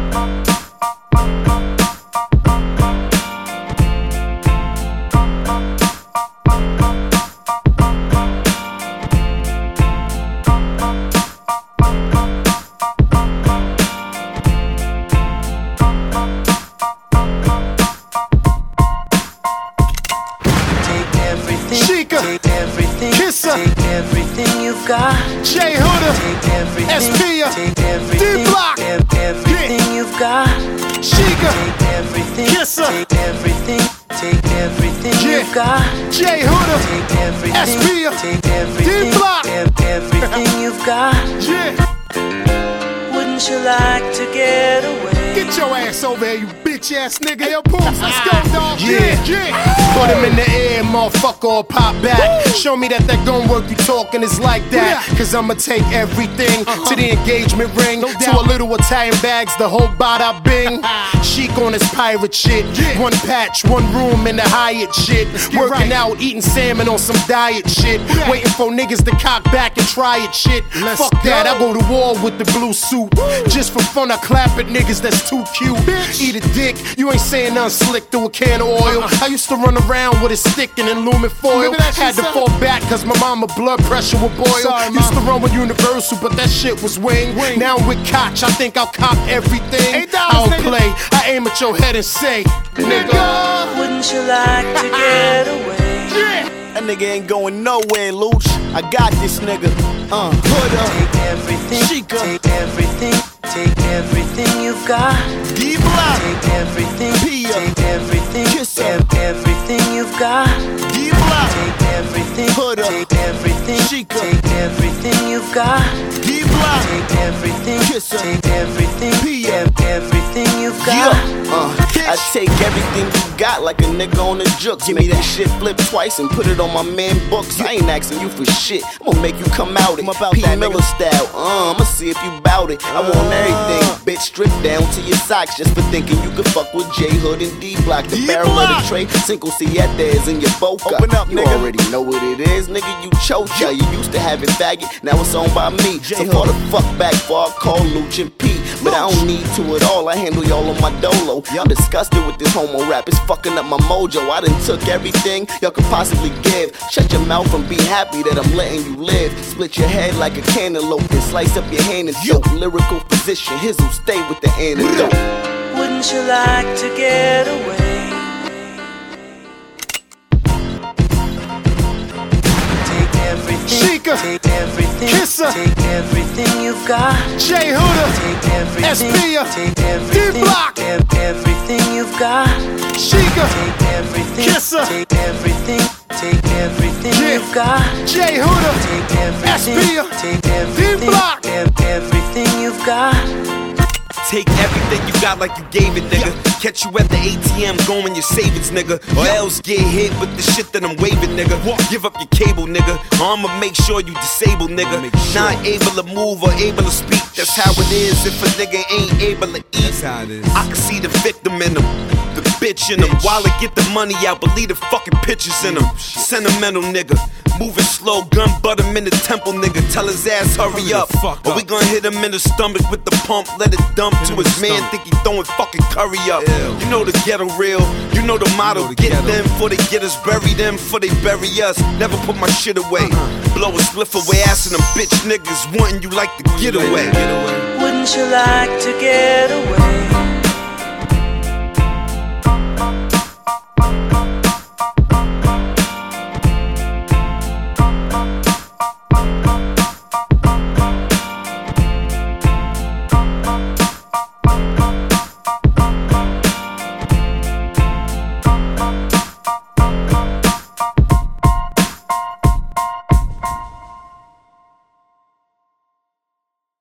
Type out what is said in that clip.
Kisser, take everything you've got. J Hooda, SP, D-Block, everything you've got. Sheikah, take everything, Kisser, take everything, take everything you've got. J Hooda, take everything, SP, take everything, D-Block, everything you've got. Wouldn't you like to get away? Get your ass over here, you bitch ass nigga. Yo, Poops, let's go, dog. Yeah. Put him in the air, motherfucker, or pop back. Woo. Show me that gon' work, you talking is like that. Cause I'ma take everything to the engagement ring. No to a little Italian bags, the whole bada bing. Chic on his pirate shit. One patch, one room in the Hyatt shit. Working out, eating salmon on some diet shit. Waiting for niggas to cock back and try it shit. Fuck that, I go to war with the blue suit. Just for fun, I clap at niggas that's too cute. Eat a dick, you ain't saying nothing slick through a can of oil. I used to run around with a stick and aluminum foil. Had to fall back cause my mama blood pressure would boil. Used to run with Universal, but that shit was wing. Now I'm with Koch, I think I'll cop everything. I don't play, I aim at your head and say, nigga, wouldn't you like to get away? That nigga ain't going nowhere, Looch. I got this nigga. Hooda, take everything, Sheikah, take everything, take everything you've got. D-Block, take everything, Pia, take everything, Kisser, everything you've got. D-Block, take everything, Hooda, take everything, Sheikah, take everything you've got. D-Block, take everything, Kisser, take everything, Pia, everything you've got. I take everything you got like a nigga on the jukes. Give me that shit flip twice and put it on my man books. I ain't asking you for shit. I'ma make you come out it. P. Miller style. I'ma see if you bout it. I want everything, bitch, stripped down to your socks just for thinking you could fuck with J Hood and D-Block. The barrel of the tray, Cinco Siete is in your boca. Open up, you nigga. already know what it is, nigga. You choke ya. You used to have it faggot, now it's owned by me. So for the fuck back, for I call Luch and P. But I don't need to at all. I handle y'all on my dolo. I'm disgusted with this homo rap. It's fucking up my mojo. I done took everything y'all could possibly give. Shut your mouth and be happy that I'm letting you live. Split your head like a cantaloupe and slice up your hand and soak. Lyrical position, Hizzle, stay with the antidote. Wouldn't you like to get away? Take everything, Sheikah, take everything, Kisser, take everything you've got. J Hooda, take everything, SP, take everything, D-Block, everything you've got. Sheikah, take everything, Kisser, take everything, take everything you've got. J Hooda, take everything, SP, take everything, D-Block, everything you've got. Take everything you got like you gave it, nigga. Catch you at the ATM going your savings, nigga. Or else get hit with the shit that I'm waving, nigga. Give up your cable, nigga. Or I'ma make sure you disable, nigga. Not able to move or able to speak. That's how it is if a nigga ain't able to eat. That's how it is. I can see the victim in him, the bitch in him. While I get the money out, but leave the fucking pictures in him. Sentimental nigga. Moving slow, gun butt him in the temple, nigga. Tell his ass hurry up. Or we gon' hit him in the stomach with the pump. Let it dump to his man. Think he throwing fucking curry up. You know the ghetto real. You know the motto. Get them before they get us. Bury them before they bury us. Never put my shit away. Blow a spliff away. Asking them bitch niggas wanting you like to get away. Wouldn't you like to get